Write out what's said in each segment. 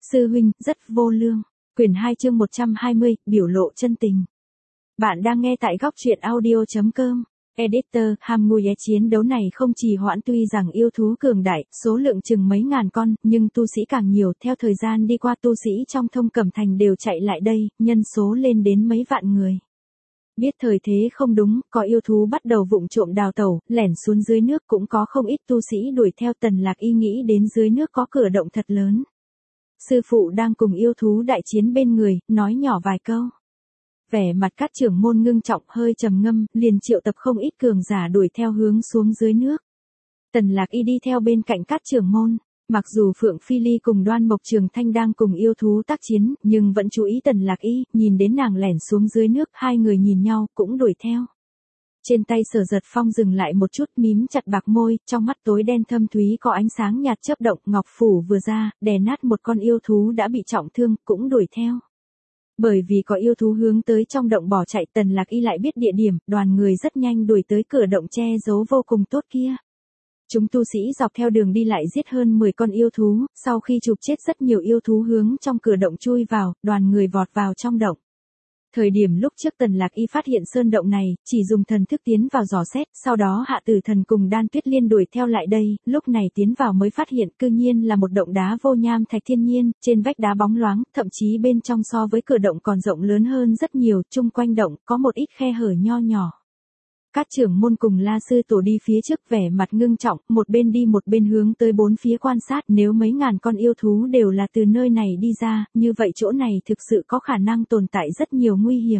Sư huynh, rất vô lương. Quyển 2 chương 120, biểu lộ chân tình. Bạn đang nghe tại góc truyện audio.com. Editor, Hamguye chiến đấu này không trì hoãn tuy rằng yêu thú cường đại, số lượng chừng mấy ngàn con, nhưng tu sĩ càng nhiều, theo thời gian đi qua tu sĩ trong Thông Cẩm Thành đều chạy lại đây, nhân số lên đến mấy vạn người. Biết thời thế không đúng, có yêu thú bắt đầu vụng trộm đào tẩu, lẻn xuống dưới nước, cũng có không ít tu sĩ đuổi theo. Tần Lạc Y nghĩ đến dưới nước có cửa động thật lớn. Sư phụ đang cùng yêu thú đại chiến bên người, nói nhỏ vài câu. Vẻ mặt các trưởng môn ngưng trọng hơi trầm ngâm, liền triệu tập không ít cường giả đuổi theo hướng xuống dưới nước. Tần Lạc Y đi theo bên cạnh các trưởng môn, mặc dù Phượng Phi Ly cùng Đoan Mộc Trường Thanh đang cùng yêu thú tác chiến, nhưng vẫn chú ý Tần Lạc Y, nhìn đến nàng lẻn xuống dưới nước, hai người nhìn nhau, cũng đuổi theo. Trên tay Sở Giật Phong dừng lại một chút, mím chặt bạc môi, trong mắt tối đen thâm thúy có ánh sáng nhạt chớp động, ngọc phủ vừa ra, đè nát một con yêu thú đã bị trọng thương, cũng đuổi theo. Bởi vì có yêu thú hướng tới trong động bỏ chạy, Tần Lạc Y lại biết địa điểm, đoàn người rất nhanh đuổi tới cửa động che giấu vô cùng tốt kia. Chúng tu sĩ dọc theo đường đi lại giết hơn 10 con yêu thú, sau khi chụp chết rất nhiều yêu thú hướng trong cửa động chui vào, đoàn người vọt vào trong động. Thời điểm lúc trước Tần Lạc Y phát hiện sơn động này, chỉ dùng thần thức tiến vào dò xét, sau đó Hạ Tử Thần cùng Đan Tuyết Liên đuổi theo lại đây, lúc này tiến vào mới phát hiện cư nhiên là một động đá vô nham thạch thiên nhiên, trên vách đá bóng loáng, thậm chí bên trong so với cửa động còn rộng lớn hơn rất nhiều, chung quanh động có một ít khe hở nho nhỏ. Các trưởng môn cùng La Sư Tổ đi phía trước vẻ mặt ngưng trọng, một bên đi một bên hướng tới bốn phía quan sát, nếu mấy ngàn con yêu thú đều là từ nơi này đi ra, như vậy chỗ này thực sự có khả năng tồn tại rất nhiều nguy hiểm.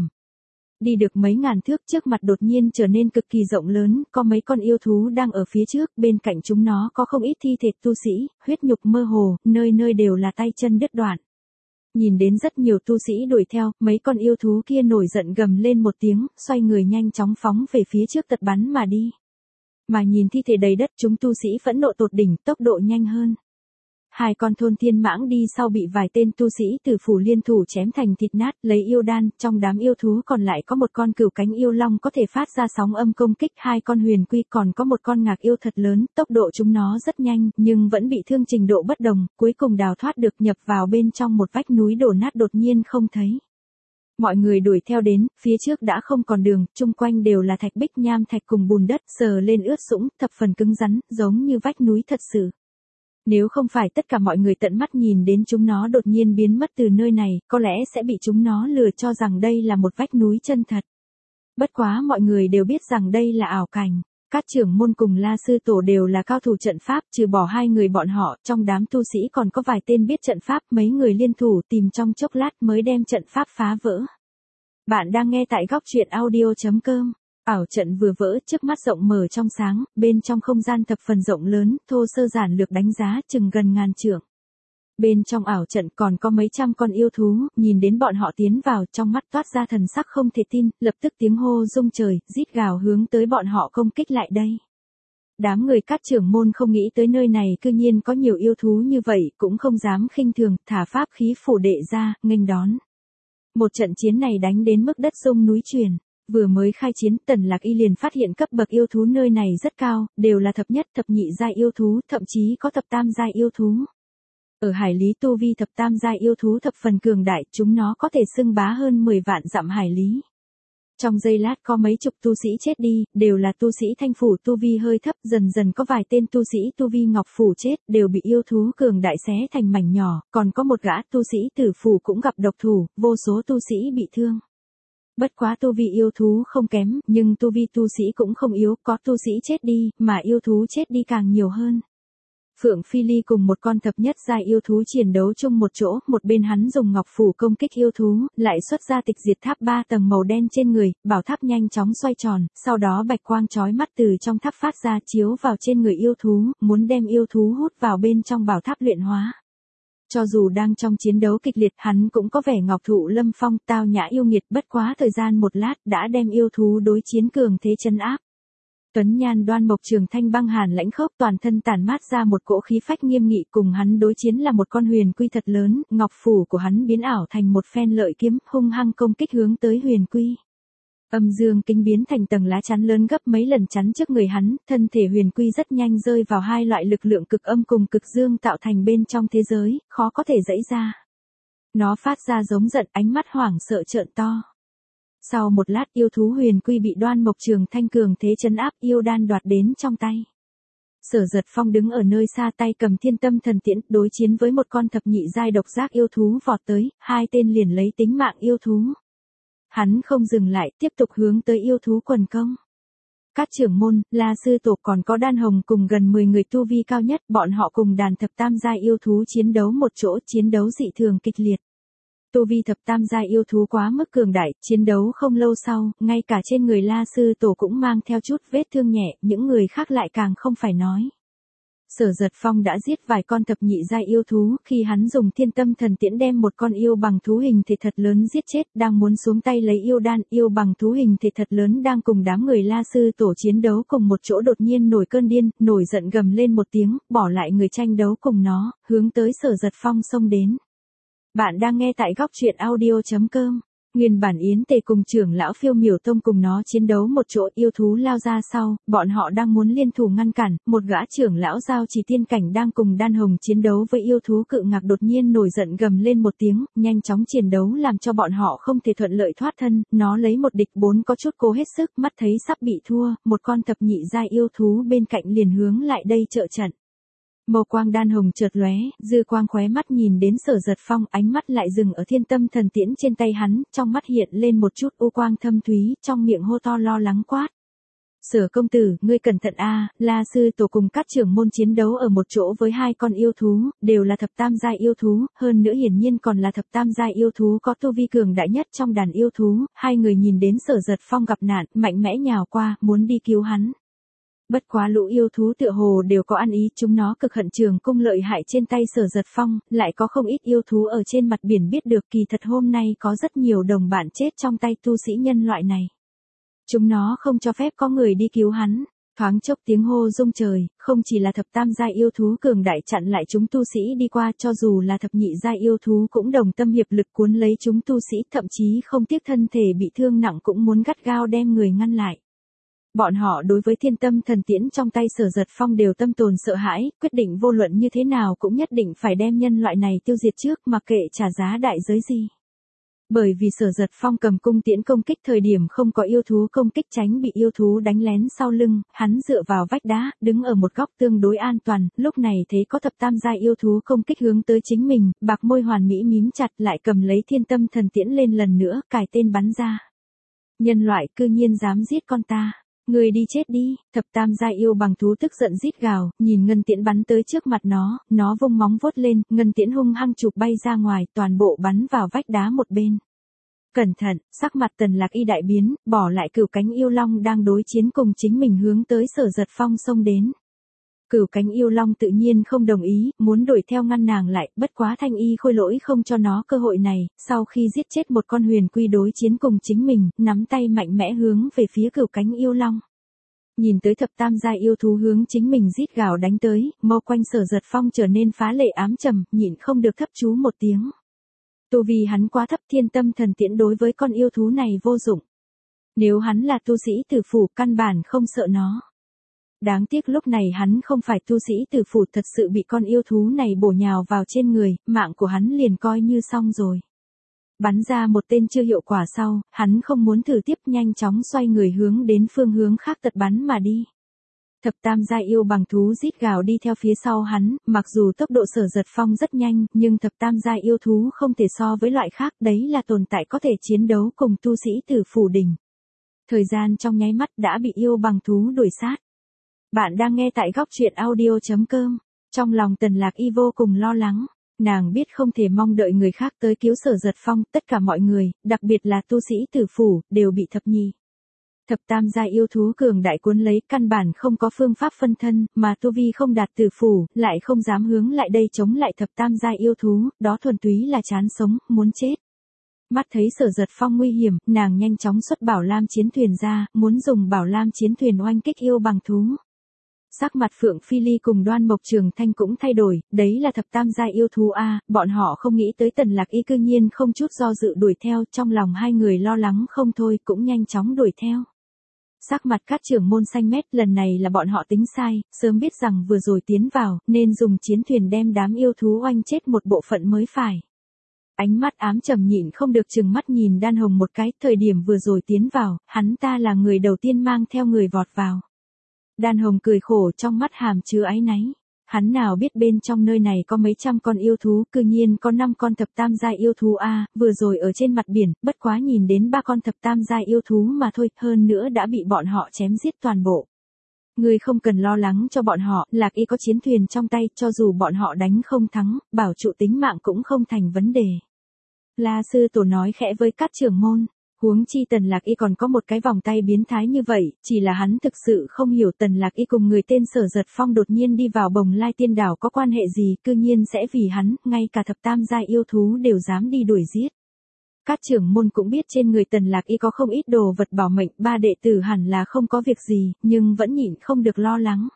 Đi được mấy ngàn thước, trước mặt đột nhiên trở nên cực kỳ rộng lớn, có mấy con yêu thú đang ở phía trước, bên cạnh chúng nó có không ít thi thể tu sĩ, huyết nhục mơ hồ, nơi nơi đều là tay chân đứt đoạn. Nhìn đến rất nhiều tu sĩ đuổi theo, mấy con yêu thú kia nổi giận gầm lên một tiếng, xoay người nhanh chóng phóng về phía trước tật bắn mà đi. Mà nhìn thi thể đầy đất, chúng tu sĩ phẫn nộ tột đỉnh, tốc độ nhanh hơn. Hai con thôn thiên mãng đi sau bị vài tên tu sĩ Tử Phủ liên thủ chém thành thịt nát, lấy yêu đan, trong đám yêu thú còn lại có một con cửu cánh yêu long có thể phát ra sóng âm công kích, hai con huyền quy, còn có một con ngạc yêu thật lớn, tốc độ chúng nó rất nhanh, nhưng vẫn bị thương trình độ bất đồng, cuối cùng đào thoát được, nhập vào bên trong một vách núi đổ nát đột nhiên không thấy. Mọi người đuổi theo đến, phía trước đã không còn đường, chung quanh đều là thạch bích nham thạch cùng bùn đất, sờ lên ướt sũng, thập phần cứng rắn, giống như vách núi thật sự. Nếu không phải tất cả mọi người tận mắt nhìn đến chúng nó đột nhiên biến mất từ nơi này, có lẽ sẽ bị chúng nó lừa cho rằng đây là một vách núi chân thật. Bất quá mọi người đều biết rằng đây là ảo cảnh. Các trưởng môn cùng La Sư Tổ đều là cao thủ trận pháp, trừ bỏ hai người bọn họ, trong đám tu sĩ còn có vài tên biết trận pháp, mấy người liên thủ tìm trong chốc lát mới đem trận pháp phá vỡ. Bạn đang nghe tại góc truyện audio.com. Ảo trận vừa vỡ, trước mắt rộng mở trong sáng, bên trong không gian thập phần rộng lớn, thô sơ giản lược đánh giá chừng gần ngàn trượng. Bên trong ảo trận còn có mấy trăm con yêu thú, nhìn đến bọn họ tiến vào, trong mắt toát ra thần sắc không thể tin, lập tức tiếng hô rung trời, rít gào hướng tới bọn họ công kích lại đây. Đám người các trưởng môn không nghĩ tới nơi này cư nhiên có nhiều yêu thú như vậy, cũng không dám khinh thường, thả pháp khí phủ đệ ra, nghênh đón. Một trận chiến này đánh đến mức đất rung núi chuyển. Vừa mới khai chiến, Tần Lạc Y liền phát hiện cấp bậc yêu thú nơi này rất cao, đều là thập nhất, thập nhị giai yêu thú, thậm chí có thập tam giai yêu thú. Ở hải lý tu vi thập tam giai yêu thú thập phần cường đại, chúng nó có thể xưng bá hơn 10 vạn dặm hải lý. Trong giây lát có mấy chục tu sĩ chết đi, đều là tu sĩ thanh phủ tu vi hơi thấp, dần dần có vài tên tu sĩ tu vi ngọc phủ chết, đều bị yêu thú cường đại xé thành mảnh nhỏ, còn có một gã tu sĩ tử phủ cũng gặp độc thủ, vô số tu sĩ bị thương. Bất quá tu vi yêu thú không kém, nhưng tu vi tu sĩ cũng không yếu, có tu sĩ chết đi, mà yêu thú chết đi càng nhiều hơn. Phượng Phi Ly cùng một con thập nhất giai yêu thú chiến đấu chung một chỗ, một bên hắn dùng ngọc phủ công kích yêu thú, lại xuất ra tịch diệt tháp 3 tầng màu đen trên người, bảo tháp nhanh chóng xoay tròn, sau đó bạch quang chói mắt từ trong tháp phát ra chiếu vào trên người yêu thú, muốn đem yêu thú hút vào bên trong bảo tháp luyện hóa. Cho dù đang trong chiến đấu kịch liệt, hắn cũng có vẻ ngọc thụ lâm phong, tao nhã yêu nghiệt, bất quá thời gian một lát đã đem yêu thú đối chiến cường thế chân áp. Tuấn nhan Đoan Mộc Trường Thanh băng hàn lãnh khốc, toàn thân tản mát ra một cỗ khí phách nghiêm nghị, cùng hắn đối chiến là một con huyền quy thật lớn, ngọc phủ của hắn biến ảo thành một phen lợi kiếm, hung hăng công kích hướng tới huyền quy. Âm dương kính biến thành tầng lá chắn lớn gấp mấy lần chắn trước người hắn, thân thể huyền quy rất nhanh rơi vào hai loại lực lượng cực âm cùng cực dương tạo thành bên trong thế giới, khó có thể giãy ra. Nó phát ra giống giận, ánh mắt hoảng sợ trợn to. Sau một lát yêu thú huyền quy bị Đoan Mộc Trường Thanh cường thế trấn áp, yêu đan đoạt đến trong tay. Sở Giật Phong đứng ở nơi xa tay cầm Thiên Tâm Thần Tiễn, đối chiến với một con thập nhị giai độc giác yêu thú vọt tới, hai tên liền lấy tính mạng yêu thú. Hắn không dừng lại, tiếp tục hướng tới yêu thú quần công. Các trưởng môn, La sư tổ còn có Đan Hồng cùng gần 10 người tu vi cao nhất, bọn họ cùng đàn thập tam giai yêu thú chiến đấu một chỗ, chiến đấu dị thường kịch liệt. Tu vi thập tam giai yêu thú quá mức cường đại, chiến đấu không lâu sau, ngay cả trên người La sư tổ cũng mang theo chút vết thương nhẹ, những người khác lại càng không phải nói. Sở Giật Phong đã giết vài con thập nhị giai yêu thú, khi hắn dùng Thiên Tâm Thần Tiễn đem một con yêu bằng thú hình thể thật lớn giết chết, đang muốn xuống tay lấy yêu đan, yêu bằng thú hình thể thật lớn đang cùng đám người La sư tổ chiến đấu cùng một chỗ đột nhiên nổi cơn điên, nổi giận gầm lên một tiếng, bỏ lại người tranh đấu cùng nó, hướng tới Sở Giật Phong xông đến. Bạn đang nghe tại góc truyện audio.com. Nguyên bản Yến Tề cùng trưởng lão Phiêu Miểu Tông cùng nó chiến đấu một chỗ, yêu thú lao ra sau, bọn họ đang muốn liên thủ ngăn cản, một gã trưởng lão giao chỉ tiên cảnh đang cùng Đan Hồng chiến đấu với yêu thú cự ngạc đột nhiên nổi giận gầm lên một tiếng, nhanh chóng chiến đấu làm cho bọn họ không thể thuận lợi thoát thân, nó lấy một địch bốn có chút cố hết sức, mắt thấy sắp bị thua, một con thập nhị giai yêu thú bên cạnh liền hướng lại đây trợ trận. Màu quang Đan Hồng chợt lóe, dư quang khóe mắt nhìn đến Sở Giật Phong, ánh mắt lại dừng ở Thiên Tâm Thần Tiễn trên tay hắn, trong mắt hiện lên một chút u quang thâm thúy, trong miệng hô to lo lắng quát. Sở công tử, ngươi cẩn thận a, La sư tổ cùng các trưởng môn chiến đấu ở một chỗ với hai con yêu thú, đều là thập tam giai yêu thú, hơn nữa hiển nhiên còn là thập tam giai yêu thú có tu vi cường đại nhất trong đàn yêu thú, hai người nhìn đến Sở Giật Phong gặp nạn, mạnh mẽ nhào qua, muốn đi cứu hắn. Bất quá lũ yêu thú tựa hồ đều có ăn ý, chúng nó cực hận Trường Cung lợi hại trên tay Sở Giật Phong, lại có không ít yêu thú ở trên mặt biển biết được kỳ thật hôm nay có rất nhiều đồng bạn chết trong tay tu sĩ nhân loại này. Chúng nó không cho phép có người đi cứu hắn. Thoáng chốc tiếng hô rung trời, không chỉ là thập tam giai yêu thú cường đại chặn lại chúng tu sĩ đi qua, cho dù là thập nhị giai yêu thú cũng đồng tâm hiệp lực cuốn lấy chúng tu sĩ, thậm chí không tiếc thân thể bị thương nặng cũng muốn gắt gao đem người ngăn lại. Bọn họ đối với Thiên Tâm Thần Tiễn trong tay Sở Giật Phong đều tâm tồn sợ hãi, quyết định vô luận như thế nào cũng nhất định phải đem nhân loại này tiêu diệt trước, mặc kệ trả giá đại giới gì. Bởi vì Sở Giật Phong cầm cung tiễn công kích thời điểm không có yêu thú công kích, tránh bị yêu thú đánh lén sau lưng, hắn dựa vào vách đá, đứng ở một góc tương đối an toàn, lúc này thấy có thập tam giai yêu thú công kích hướng tới chính mình, bạc môi hoàn mỹ mím chặt lại cầm lấy Thiên Tâm Thần Tiễn lên lần nữa, cài tên bắn ra. Nhân loại cư nhiên dám giết con ta. Người đi chết đi, thập tam giai yêu bằng thú tức giận rít gào, nhìn ngân tiễn bắn tới trước mặt nó vung móng vuốt lên, ngân tiễn hung hăng chụp bay ra ngoài, toàn bộ bắn vào vách đá một bên. Cẩn thận, sắc mặt Tần Lạc Y đại biến, bỏ lại Cửu Cánh Yêu Long đang đối chiến cùng chính mình hướng tới Sở Giật Phong xông đến. Cửu Cánh Yêu Long tự nhiên không đồng ý, muốn đuổi theo ngăn nàng lại, bất quá Thanh Y Khôi Lỗi không cho nó cơ hội này, sau khi giết chết một con huyền quy đối chiến cùng chính mình, nắm tay mạnh mẽ hướng về phía Cửu Cánh Yêu Long. Nhìn tới thập tam giai yêu thú hướng chính mình rít gào đánh tới, mâu quanh Sở Giật Phong trở nên phá lệ ám trầm, nhịn không được thấp chú một tiếng. Tu vi hắn quá thấp, Thiên Tâm Thần Tiễn đối với con yêu thú này vô dụng. Nếu hắn là tu sĩ tử phủ căn bản không sợ nó. Đáng tiếc lúc này hắn không phải tu sĩ tử phủ, thật sự bị con yêu thú này bổ nhào vào trên người, mạng của hắn liền coi như xong rồi. Bắn ra một tên chưa hiệu quả sau, hắn không muốn thử tiếp, nhanh chóng xoay người hướng đến phương hướng khác tật bắn mà đi. Thập tam giai yêu bằng thú rít gào đi theo phía sau hắn, mặc dù tốc độ Sở Giật Phong rất nhanh, nhưng thập tam giai yêu thú không thể so với loại khác, đấy là tồn tại có thể chiến đấu cùng tu sĩ tử phủ đỉnh. Thời gian trong nháy mắt đã bị yêu bằng thú đuổi sát. Bạn đang nghe tại góc truyện audio.com. Trong lòng Tần Lạc Y vô cùng lo lắng. Nàng biết không thể mong đợi người khác tới cứu Sở Giật Phong, tất cả mọi người, đặc biệt là tu sĩ tử phủ, đều bị thập nhị. Thập tam giai yêu thú cường đại cuốn lấy, căn bản không có phương pháp phân thân, mà tu vi không đạt tử phủ, lại không dám hướng lại đây chống lại thập tam giai yêu thú, đó thuần túy là chán sống, muốn chết. Mắt thấy Sở Giật Phong nguy hiểm, nàng nhanh chóng xuất Bảo Lam chiến thuyền ra, muốn dùng Bảo Lam chiến thuyền oanh kích yêu bằng thú. Sắc mặt Phượng Phi Ly cùng Đoan Mộc Trường Thanh cũng thay đổi, đấy là thập tam giai yêu thú a, bọn họ không nghĩ tới Tần Lạc Y cư nhiên không chút do dự đuổi theo, trong lòng hai người lo lắng không thôi, cũng nhanh chóng đuổi theo. Sắc mặt các trưởng môn xanh mét, lần này là bọn họ tính sai, sớm biết rằng vừa rồi tiến vào, nên dùng chiến thuyền đem đám yêu thú oanh chết một bộ phận mới phải. Ánh mắt ám trầm nhịn không được trừng mắt nhìn Đan Hồng một cái, thời điểm vừa rồi tiến vào, hắn ta là người đầu tiên mang theo người vọt vào. Đan Hồng cười khổ, trong mắt hàm chứa áy náy. Hắn nào biết bên trong nơi này có mấy trăm con yêu thú, cư nhiên có 5 con thập tam giai yêu thú a, vừa rồi ở trên mặt biển, bất quá nhìn đến 3 con thập tam giai yêu thú mà thôi, hơn nữa đã bị bọn họ chém giết toàn bộ. Ngươi không cần lo lắng cho bọn họ, Lạc Y có chiến thuyền trong tay, cho dù bọn họ đánh không thắng, bảo trụ tính mạng cũng không thành vấn đề. La sư tổ nói khẽ với các trưởng môn. Huống chi Tần Lạc Y còn có một cái vòng tay biến thái như vậy, chỉ là hắn thực sự không hiểu Tần Lạc Y cùng người tên Sở Giật Phong đột nhiên đi vào Bồng Lai Tiên Đảo có quan hệ gì, cư nhiên sẽ vì hắn, ngay cả thập tam giai yêu thú đều dám đi đuổi giết. Các trưởng môn cũng biết trên người Tần Lạc Y có không ít đồ vật bảo mệnh, ba đệ tử hẳn là không có việc gì, nhưng vẫn nhịn không được lo lắng.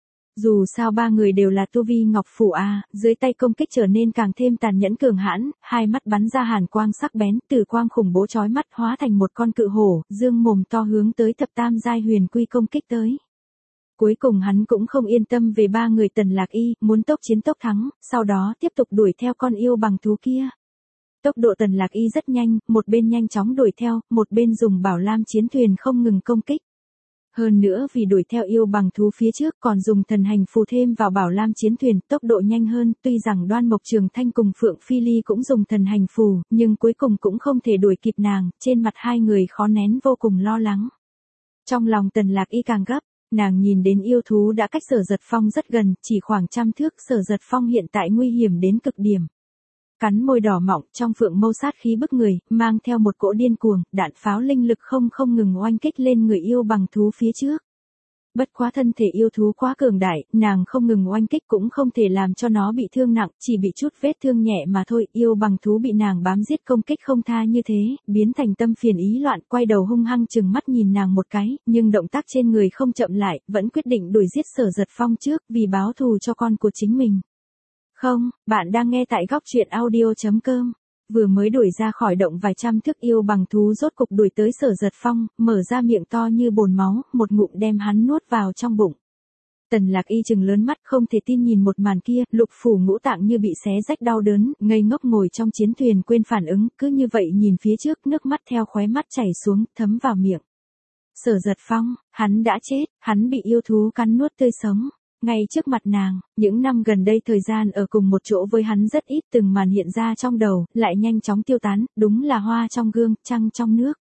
Dù sao ba người đều là tu vi ngọc phủ a, dưới tay công kích trở nên càng thêm tàn nhẫn cường hãn, hai mắt bắn ra hàn quang sắc bén, từ quang khủng bố chói mắt hóa thành một con cự hổ, dương mồm to hướng tới thập tam giai huyền quy công kích tới. Cuối cùng hắn cũng không yên tâm về ba người Tần Lạc Y, muốn tốc chiến tốc thắng, sau đó tiếp tục đuổi theo con yêu bằng thú kia. Tốc độ Tần Lạc Y rất nhanh, một bên nhanh chóng đuổi theo, một bên dùng bảo lam chiến thuyền không ngừng công kích. Hơn nữa vì đuổi theo yêu bằng thú phía trước còn dùng thần hành phù thêm vào bảo lam chiến thuyền, tốc độ nhanh hơn, tuy rằng Đoan Mộc Trường Thanh cùng Phượng Phi Ly cũng dùng thần hành phù, nhưng cuối cùng cũng không thể đuổi kịp nàng, trên mặt hai người khó nén vô cùng lo lắng. Trong lòng Tần Lạc Y càng gấp, nàng nhìn đến yêu thú đã cách Sở Giật Phong rất gần, chỉ khoảng 100 thước, Sở Giật Phong hiện tại nguy hiểm đến cực điểm. Cắn môi đỏ mọng, trong phượng mâu sát khí bức người, mang theo một cỗ điên cuồng, đạn pháo linh lực không ngừng oanh kích lên người yêu bằng thú phía trước. Bất quá thân thể yêu thú quá cường đại, nàng không ngừng oanh kích cũng không thể làm cho nó bị thương nặng, chỉ bị chút vết thương nhẹ mà thôi. Yêu bằng thú bị nàng bám giết công kích không tha như thế, biến thành tâm phiền ý loạn, quay đầu hung hăng chừng mắt nhìn nàng một cái, nhưng động tác trên người không chậm lại, vẫn quyết định đuổi giết Sở Giật Phong trước, vì báo thù cho con của chính mình. Không, bạn đang nghe tại góc truyện audio.com. Vừa mới đuổi ra khỏi động vài trăm thước, yêu bằng thú rốt cục đuổi tới Sở Giật Phong, mở ra miệng to như bồn máu, một ngụm đem hắn nuốt vào trong bụng. Tần Lạc Y trừng lớn mắt không thể tin nhìn một màn kia, lục phủ ngũ tạng như bị xé rách đau đớn, ngây ngốc ngồi trong chiến thuyền quên phản ứng, cứ như vậy nhìn phía trước, nước mắt theo khóe mắt chảy xuống, thấm vào miệng. Sở Giật Phong, hắn đã chết, hắn bị yêu thú cắn nuốt tươi sống. Ngay trước mặt nàng, những năm gần đây thời gian ở cùng một chỗ với hắn rất ít, từng màn hiện ra trong đầu, lại nhanh chóng tiêu tán, đúng là hoa trong gương, trăng trong nước.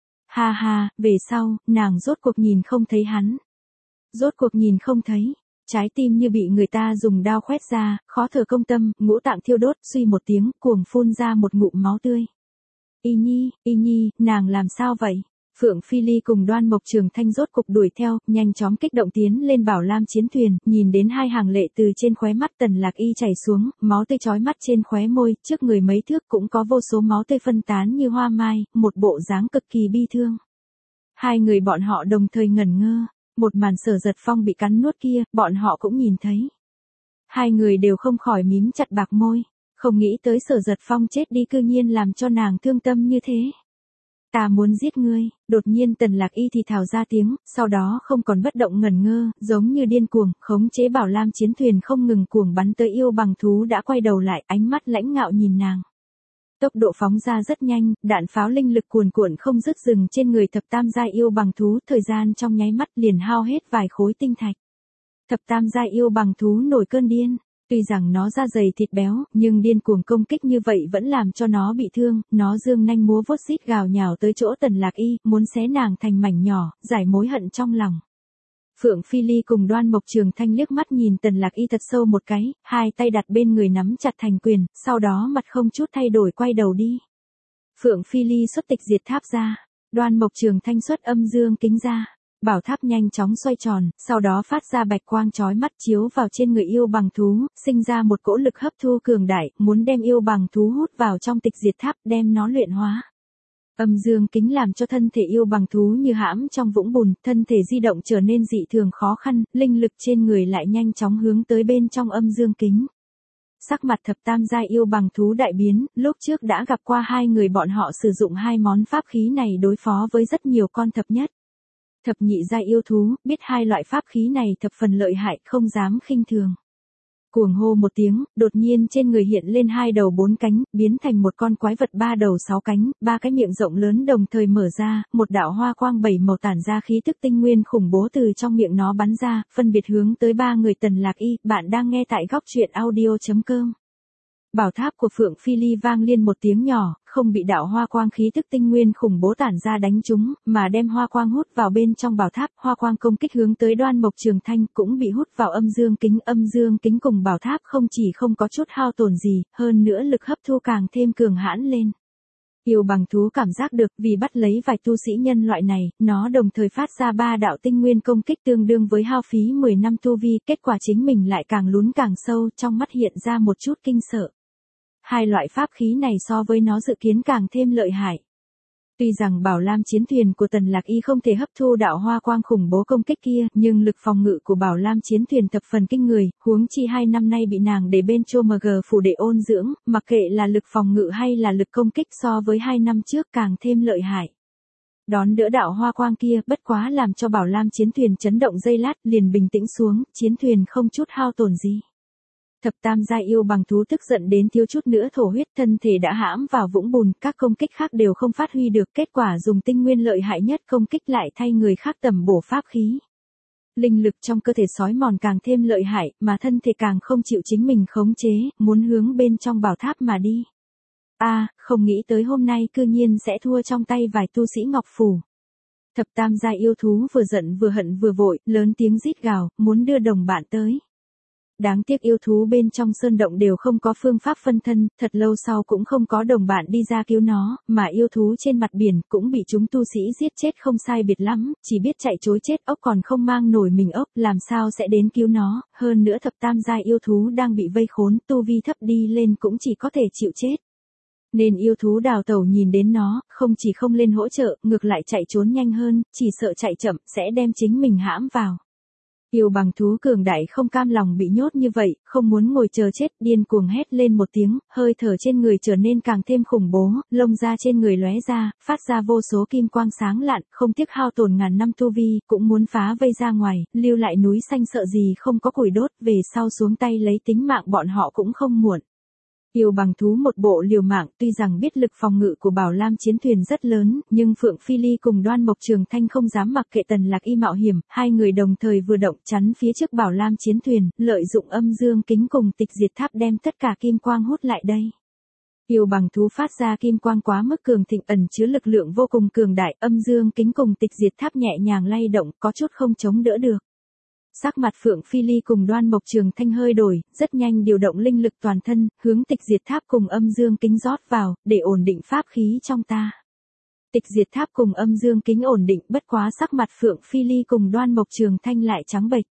Ha ha, về sau, nàng rốt cuộc nhìn không thấy hắn. Rốt cuộc nhìn không thấy, trái tim như bị người ta dùng đao khoét ra, khó thở công tâm, ngũ tạng thiêu đốt, suy một tiếng, cuồng phun ra một ngụm máu tươi. Y Nhi, nàng làm sao vậy? Phượng Phi Ly cùng Đoan Mộc Trường Thanh rốt cục đuổi theo, nhanh chóng kích động tiến lên bảo lam chiến thuyền, nhìn đến hai hàng lệ từ trên khóe mắt Tần Lạc Y chảy xuống, máu tươi chói mắt trên khóe môi, trước người mấy thước cũng có vô số máu tươi phân tán như hoa mai, một bộ dáng cực kỳ bi thương. Hai người bọn họ đồng thời ngẩn ngơ, một màn Sở Giật Phong bị cắn nuốt kia, bọn họ cũng nhìn thấy. Hai người đều không khỏi mím chặt bạc môi, không nghĩ tới Sở Giật Phong chết đi cư nhiên làm cho nàng thương tâm như thế. Ta muốn giết ngươi, đột nhiên Tần Lạc Y thì thào ra tiếng, sau đó không còn bất động ngẩn ngơ, giống như điên cuồng, khống chế bảo lam chiến thuyền không ngừng cuồng bắn tới yêu bằng thú đã quay đầu lại, ánh mắt lãnh ngạo nhìn nàng. Tốc độ phóng ra rất nhanh, đạn pháo linh lực cuồn cuộn không dứt dừng trên người thập tam giai yêu bằng thú, thời gian trong nháy mắt liền hao hết vài khối tinh thạch. Thập tam giai yêu bằng thú nổi cơn điên. Tuy rằng nó da dày thịt béo, nhưng điên cuồng công kích như vậy vẫn làm cho nó bị thương, nó dương nanh múa vuốt xít gào nhào tới chỗ Tần Lạc Y, muốn xé nàng thành mảnh nhỏ, giải mối hận trong lòng. Phượng Phi Ly cùng Đoan Mộc Trường Thanh liếc mắt nhìn Tần Lạc Y thật sâu một cái, hai tay đặt bên người nắm chặt thành quyền, sau đó mặt không chút thay đổi quay đầu đi. Phượng Phi Ly xuất tịch diệt tháp ra, Đoan Mộc Trường Thanh xuất âm dương kính ra. Bảo tháp nhanh chóng xoay tròn, sau đó phát ra bạch quang chói mắt chiếu vào trên người yêu bằng thú, sinh ra một cỗ lực hấp thu cường đại, muốn đem yêu bằng thú hút vào trong tịch diệt tháp, đem nó luyện hóa. Âm dương kính làm cho thân thể yêu bằng thú như hãm trong vũng bùn, thân thể di động trở nên dị thường khó khăn, linh lực trên người lại nhanh chóng hướng tới bên trong âm dương kính. Sắc mặt thập tam giai yêu bằng thú đại biến, lúc trước đã gặp qua hai người bọn họ sử dụng hai món pháp khí này đối phó với rất nhiều con thập nhất. Thập nhị giai yêu thú, biết hai loại pháp khí này thập phần lợi hại, không dám khinh thường. Cuồng hô một tiếng, đột nhiên trên người hiện lên hai đầu bốn cánh, biến thành một con quái vật ba đầu sáu cánh, ba cái miệng rộng lớn đồng thời mở ra, một đạo hoa quang bảy màu tản ra khí tức tinh nguyên khủng bố từ trong miệng nó bắn ra, phân biệt hướng tới ba người Tần Lạc Y. Bạn đang nghe tại góc truyện audio.com. Bảo tháp của Phượng Phi Ly vang liên một tiếng nhỏ, không bị đạo hoa quang khí tức tinh nguyên khủng bố tản ra đánh trúng, mà đem hoa quang hút vào bên trong bảo tháp, hoa quang công kích hướng tới Đoan Mộc Trường Thanh cũng bị hút vào âm dương kính cùng bảo tháp không chỉ không có chút hao tổn gì, hơn nữa lực hấp thu càng thêm cường hãn lên. Yêu bằng thú cảm giác được vì bắt lấy vài tu sĩ nhân loại này, nó đồng thời phát ra ba đạo tinh nguyên công kích tương đương với hao phí 10 năm tu vi, kết quả chính mình lại càng lún càng sâu, trong mắt hiện ra một chút kinh sợ. Hai loại pháp khí này so với nó dự kiến càng thêm lợi hại. Tuy rằng Bảo Lam chiến thuyền của Tần Lạc Y không thể hấp thu đạo hoa quang khủng bố công kích kia, nhưng lực phòng ngự của Bảo Lam chiến thuyền thập phần kinh người, huống chi 2 năm nay bị nàng để bên Chomg phủ để ôn dưỡng, mặc kệ là lực phòng ngự hay là lực công kích so với 2 năm trước càng thêm lợi hại. Đón đỡ đạo hoa quang kia, bất quá làm cho Bảo Lam chiến thuyền chấn động giây lát, liền bình tĩnh xuống, chiến thuyền không chút hao tổn gì. Thập tam giai yêu bằng thú tức giận đến thiếu chút nữa thổ huyết, thân thể đã hãm vào vũng bùn, các công kích khác đều không phát huy được, kết quả dùng tinh nguyên lợi hại nhất công kích lại thay người khác tầm bổ pháp khí. Linh lực trong cơ thể sói mòn càng thêm lợi hại, mà thân thể càng không chịu chính mình khống chế, muốn hướng bên trong bảo tháp mà đi. Không nghĩ tới hôm nay cư nhiên sẽ thua trong tay vài tu sĩ Ngọc Phủ. Thập tam giai yêu thú vừa giận vừa hận vừa vội, lớn tiếng rít gào, muốn đưa đồng bạn tới. Đáng tiếc yêu thú bên trong sơn động đều không có phương pháp phân thân, thật lâu sau cũng không có đồng bạn đi ra cứu nó, mà yêu thú trên mặt biển cũng bị chúng tu sĩ giết chết không sai biệt lắm, chỉ biết chạy trối chết, ốc còn không mang nổi mình ốc, làm sao sẽ đến cứu nó, hơn nữa thập tam giai yêu thú đang bị vây khốn, tu vi thấp đi lên cũng chỉ có thể chịu chết. Nên yêu thú đào tẩu nhìn đến nó, không chỉ không lên hỗ trợ, ngược lại chạy trốn nhanh hơn, chỉ sợ chạy chậm, sẽ đem chính mình hãm vào. Yêu bằng thú cường đại không cam lòng bị nhốt như vậy, không muốn ngồi chờ chết, điên cuồng hét lên một tiếng, hơi thở trên người trở nên càng thêm khủng bố, lông da trên người lóe ra, phát ra vô số kim quang sáng lạn, không tiếc hao tổn ngàn năm tu vi, cũng muốn phá vây ra ngoài, lưu lại núi xanh sợ gì không có củi đốt, về sau xuống tay lấy tính mạng bọn họ cũng không muộn. Yêu bằng thú một bộ liều mạng, tuy rằng biết lực phòng ngự của Bảo Lam chiến thuyền rất lớn, nhưng Phượng Phi Ly cùng Đoan Mộc Trường Thanh không dám mặc kệ Tần Lạc Y mạo hiểm, hai người đồng thời vừa động chắn phía trước Bảo Lam chiến thuyền, lợi dụng âm dương kính cùng tịch diệt tháp đem tất cả kim quang hút lại đây. Yêu bằng thú phát ra kim quang quá mức cường thịnh, ẩn chứa lực lượng vô cùng cường đại, âm dương kính cùng tịch diệt tháp nhẹ nhàng lay động, có chút không chống đỡ được. Sắc mặt Phượng Phi Ly cùng Đoan Mộc Trường Thanh hơi đổi, rất nhanh điều động linh lực toàn thân, hướng tịch diệt tháp cùng âm dương kính rót vào, để ổn định pháp khí trong ta. Tịch diệt tháp cùng âm dương kính ổn định, bất quá sắc mặt Phượng Phi Ly cùng Đoan Mộc Trường Thanh lại trắng bệch.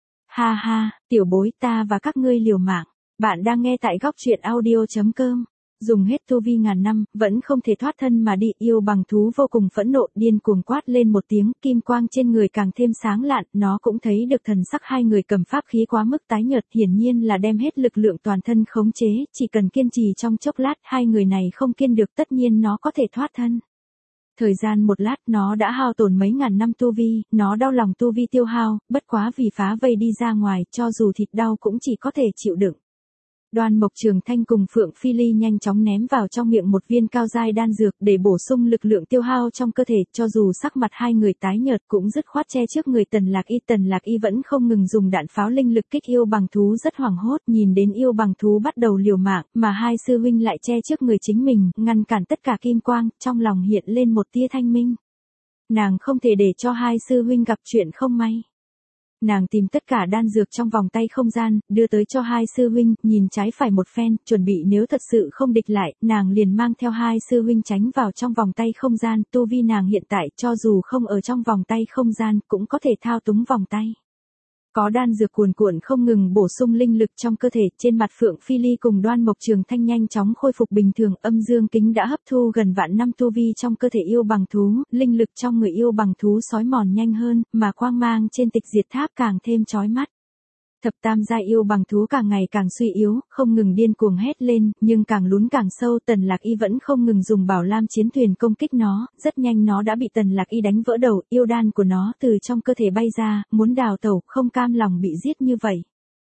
Ha ha, tiểu bối, ta và các ngươi liều mạng. Bạn đang nghe tại góc truyện audio.com. Dùng hết tu vi ngàn năm, vẫn không thể thoát thân mà đi, yêu bằng thú vô cùng phẫn nộ, điên cuồng quát lên một tiếng, kim quang trên người càng thêm sáng lạn, nó cũng thấy được thần sắc hai người cầm pháp khí quá mức tái nhợt, hiển nhiên là đem hết lực lượng toàn thân khống chế, chỉ cần kiên trì trong chốc lát, hai người này không kiên được, tất nhiên nó có thể thoát thân. Thời gian một lát nó đã hao tổn mấy ngàn năm tu vi, nó đau lòng tu vi tiêu hao, bất quá vì phá vây đi ra ngoài, cho dù thịt đau cũng chỉ có thể chịu đựng. Đoan Mộc Trường Thanh cùng Phượng Phi Ly nhanh chóng ném vào trong miệng một viên cao giai đan dược để bổ sung lực lượng tiêu hao trong cơ thể, cho dù sắc mặt hai người tái nhợt cũng dứt khoát che trước người Tần Lạc Y vẫn không ngừng dùng đạn pháo linh lực kích yêu bằng thú, rất hoảng hốt, nhìn đến yêu bằng thú bắt đầu liều mạng, mà hai sư huynh lại che trước người chính mình, ngăn cản tất cả kim quang, trong lòng hiện lên một tia thanh minh. Nàng không thể để cho hai sư huynh gặp chuyện không may. Nàng tìm tất cả đan dược trong vòng tay không gian, đưa tới cho hai sư huynh, nhìn trái phải một phen, chuẩn bị nếu thật sự không địch lại, nàng liền mang theo hai sư huynh tránh vào trong vòng tay không gian, tu vi nàng hiện tại cho dù không ở trong vòng tay không gian, cũng có thể thao túng vòng tay. Có đan dược cuồn cuộn không ngừng bổ sung linh lực trong cơ thể, trên mặt Phượng Phi Ly cùng Đoan Mộc Trường Thanh nhanh chóng khôi phục bình thường, âm dương kính đã hấp thu gần vạn năm tu vi trong cơ thể yêu bằng thú, linh lực trong người yêu bằng thú xói mòn nhanh hơn, mà quang mang trên tịch diệt tháp càng thêm chói mắt. Thập tam gia yêu bằng thú càng ngày càng suy yếu, không ngừng điên cuồng hét lên, nhưng càng lún càng sâu. Tần Lạc Y vẫn không ngừng dùng bảo lam chiến thuyền công kích nó, rất nhanh nó đã bị Tần Lạc Y đánh vỡ đầu, yêu đan của nó từ trong cơ thể bay ra, muốn đào tẩu, không cam lòng bị giết như vậy.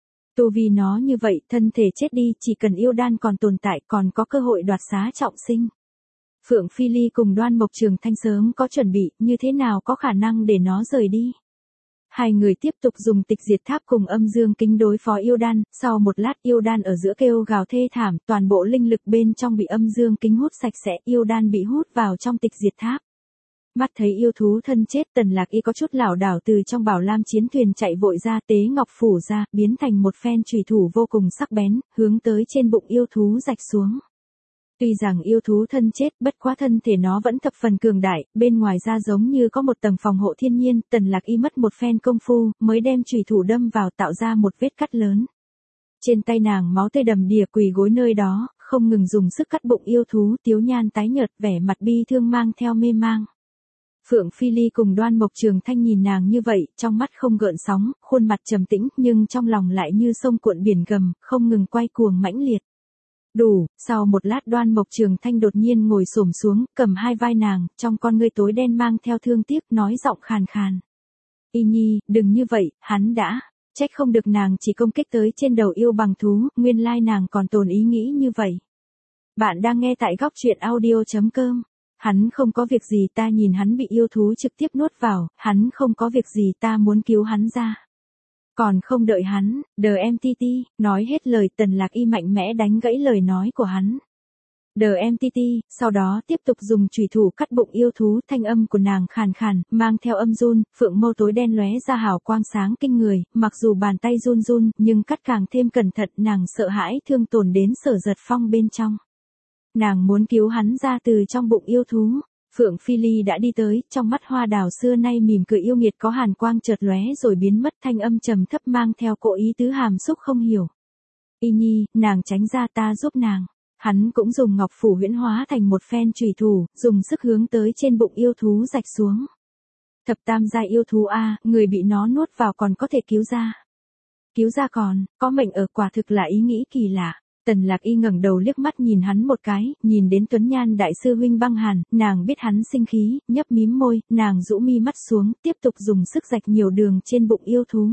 Tu vi nó như vậy, thân thể chết đi, chỉ cần yêu đan còn tồn tại còn có cơ hội đoạt xá trọng sinh. Phượng Phi Ly cùng Đoan Mộc Trường Thanh sớm có chuẩn bị, như thế nào có khả năng để nó rời đi. Hai người tiếp tục dùng tịch diệt tháp cùng âm dương kính đối phó yêu đan, sau một lát yêu đan ở giữa kêu gào thê thảm, toàn bộ linh lực bên trong bị âm dương kính hút sạch sẽ, yêu đan bị hút vào trong tịch diệt tháp. Mắt thấy yêu thú thân chết, Tần Lạc Y có chút lảo đảo từ trong bảo lam chiến thuyền chạy vội ra, tế ngọc phủ ra, biến thành một phen chùy thủ vô cùng sắc bén, hướng tới trên bụng yêu thú rạch xuống. Tuy rằng yêu thú thân chết, bất quá thân thể nó vẫn thập phần cường đại, bên ngoài ra giống như có một tầng phòng hộ thiên nhiên, Tần Lạc Y mất một phen công phu, mới đem chùy thủ đâm vào tạo ra một vết cắt lớn. Trên tay nàng máu tươi đầm đìa quỳ gối nơi đó, không ngừng dùng sức cắt bụng yêu thú, tiếu nhan tái nhợt, vẻ mặt bi thương mang theo mê mang. Phượng Phi Ly cùng Đoan Mộc Trường Thanh nhìn nàng như vậy, trong mắt không gợn sóng, khuôn mặt trầm tĩnh, nhưng trong lòng lại như sông cuộn biển gầm, không ngừng quay cuồng mãnh liệt. Đủ, sau một lát Đoan Mộc Trường Thanh đột nhiên ngồi xổm xuống, cầm hai vai nàng, trong con ngươi tối đen mang theo thương tiếc, nói giọng khàn khàn. Y Nhi, đừng như vậy, hắn đã, trách không được nàng chỉ công kích tới trên đầu yêu bằng thú, nguyên lai nàng còn tồn ý nghĩ như vậy. Bạn đang nghe tại góc truyện audio.com. Hắn không có việc gì, ta nhìn hắn bị yêu thú trực tiếp nuốt vào, hắn không có việc gì, ta muốn cứu hắn ra. Còn không đợi hắn, DMTT, nói hết lời, Tần Lạc Y mạnh mẽ đánh gãy lời nói của hắn. DMTT, sau đó tiếp tục dùng chùy thủ cắt bụng yêu thú, thanh âm của nàng khàn khàn, mang theo âm run, phượng mâu tối đen lóe ra hào quang sáng kinh người, mặc dù bàn tay run run, nhưng cắt càng thêm cẩn thận, nàng sợ hãi thương tổn đến Sở Giật Phong bên trong. Nàng muốn cứu hắn ra từ trong bụng yêu thú. Phượng Phi Ly đã đi tới, trong mắt hoa đào xưa nay mỉm cười yêu nghiệt có hàn quang chợt lóe rồi biến mất, thanh âm trầm thấp mang theo cỗ ý tứ hàm xúc không hiểu. Y Nhi, nàng tránh ra, ta giúp nàng. Hắn cũng dùng ngọc phủ huyễn hóa thành một phen chùy thủ, dùng sức hướng tới trên bụng yêu thú rạch xuống. Thập tam gia yêu thú a, người bị nó nuốt vào còn có thể cứu ra. Cứu ra còn, có mệnh ở, quả thực là ý nghĩ kỳ lạ. Tần Lạc Y ngẩng đầu liếc mắt nhìn hắn một cái, nhìn đến Tuấn Nhan đại sư huynh Băng Hàn, nàng biết hắn sinh khí, nhấp mím môi, nàng rũ mi mắt xuống, tiếp tục dùng sức rạch nhiều đường trên bụng yêu thú.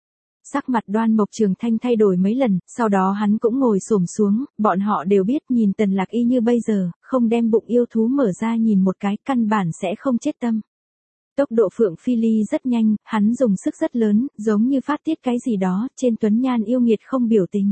Sắc mặt Đoan Mộc Trường Thanh thay đổi mấy lần, sau đó hắn cũng ngồi xổm xuống, bọn họ đều biết nhìn Tần Lạc Y như bây giờ, không đem bụng yêu thú mở ra nhìn một cái, căn bản sẽ không chết tâm. Tốc độ Phượng Phi Ly rất nhanh, hắn dùng sức rất lớn, giống như phát tiết cái gì đó, trên Tuấn Nhan yêu nghiệt không biểu tình.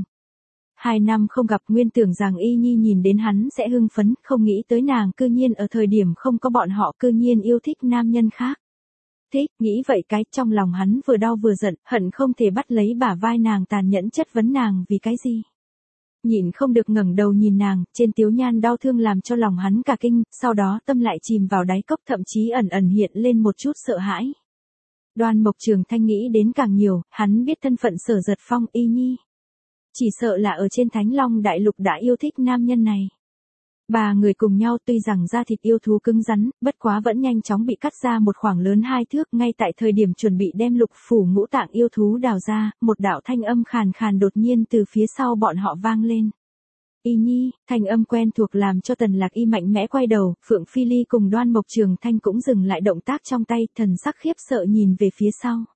2 năm không gặp, nguyên tưởng rằng Y Nhi nhìn đến hắn sẽ hưng phấn, không nghĩ tới nàng cư nhiên ở thời điểm không có bọn họ cư nhiên yêu thích nam nhân khác. Thích, nghĩ vậy cái, trong lòng hắn vừa đau vừa giận, hận không thể bắt lấy bả vai nàng tàn nhẫn chất vấn nàng vì cái gì. Nhịn không được ngẩng đầu nhìn nàng, trên tiếu nhan đau thương làm cho lòng hắn cả kinh, sau đó tâm lại chìm vào đáy cốc, thậm chí ẩn ẩn hiện lên một chút sợ hãi. Đoan Mộc Trường Thanh nghĩ đến càng nhiều, hắn biết thân phận Sở Giật Phong. Y Nhi chỉ sợ là ở trên Thánh Long Đại Lục đã yêu thích nam nhân này. 3 người cùng nhau, tuy rằng da thịt yêu thú cứng rắn, bất quá vẫn nhanh chóng bị cắt ra một khoảng lớn 2 thước, ngay tại thời điểm chuẩn bị đem lục phủ ngũ tạng yêu thú đào ra, một đạo thanh âm khàn khàn đột nhiên từ phía sau bọn họ vang lên. Y Nhi, thanh âm quen thuộc làm cho Tần Lạc Y mạnh mẽ quay đầu, Phượng Phi Ly cùng Đoan Mộc Trường Thanh cũng dừng lại động tác trong tay, thần sắc khiếp sợ nhìn về phía sau.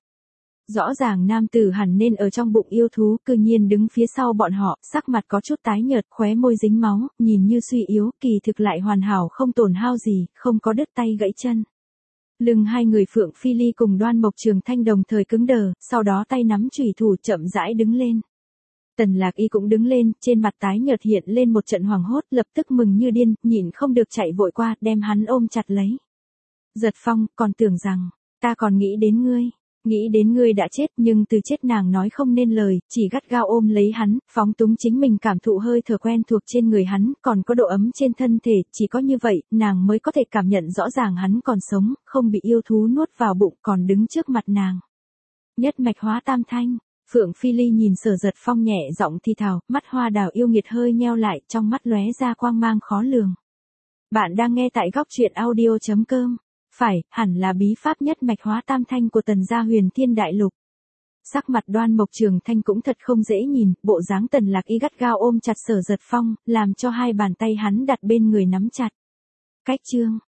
Rõ ràng nam tử hẳn nên ở trong bụng yêu thú, cư nhiên đứng phía sau bọn họ, sắc mặt có chút tái nhợt, khóe môi dính máu, nhìn như suy yếu, kỳ thực lại hoàn hảo không tổn hao gì, không có đứt tay gãy chân. Lưng hai người Phượng Phi Ly cùng Đoan Mộc Trường Thanh đồng thời cứng đờ, sau đó tay nắm chùy thủ chậm rãi đứng lên. Tần Lạc Y cũng đứng lên, trên mặt tái nhợt hiện lên một trận hoảng hốt, lập tức mừng như điên, nhịn không được chạy vội qua, đem hắn ôm chặt lấy. Giật Phong, còn tưởng rằng, ta còn nghĩ đến ngươi đã chết, nhưng từ chết nàng nói không nên lời, chỉ gắt gao ôm lấy hắn, phóng túng chính mình cảm thụ hơi thở quen thuộc trên người hắn, còn có độ ấm trên thân thể, chỉ có như vậy, nàng mới có thể cảm nhận rõ ràng hắn còn sống, không bị yêu thú nuốt vào bụng, còn đứng trước mặt nàng. Nhất mạch hóa tam thanh. Phượng Phi Ly nhìn Sở Giật Phong nhẹ giọng thì thào, mắt hoa đào yêu nghiệt hơi nheo lại, trong mắt lóe ra quang mang khó lường. Bạn đang nghe tại góc truyện audio.com. Phải, hẳn là bí pháp nhất mạch hóa tam thanh của Tần gia Huyền Thiên Đại Lục. Sắc mặt Đoan Mộc Trường Thanh cũng thật không dễ nhìn, bộ dáng Tần Lạc Y gắt gao ôm chặt Sở Giật Phong, làm cho hai bàn tay hắn đặt bên người nắm chặt. Cách chương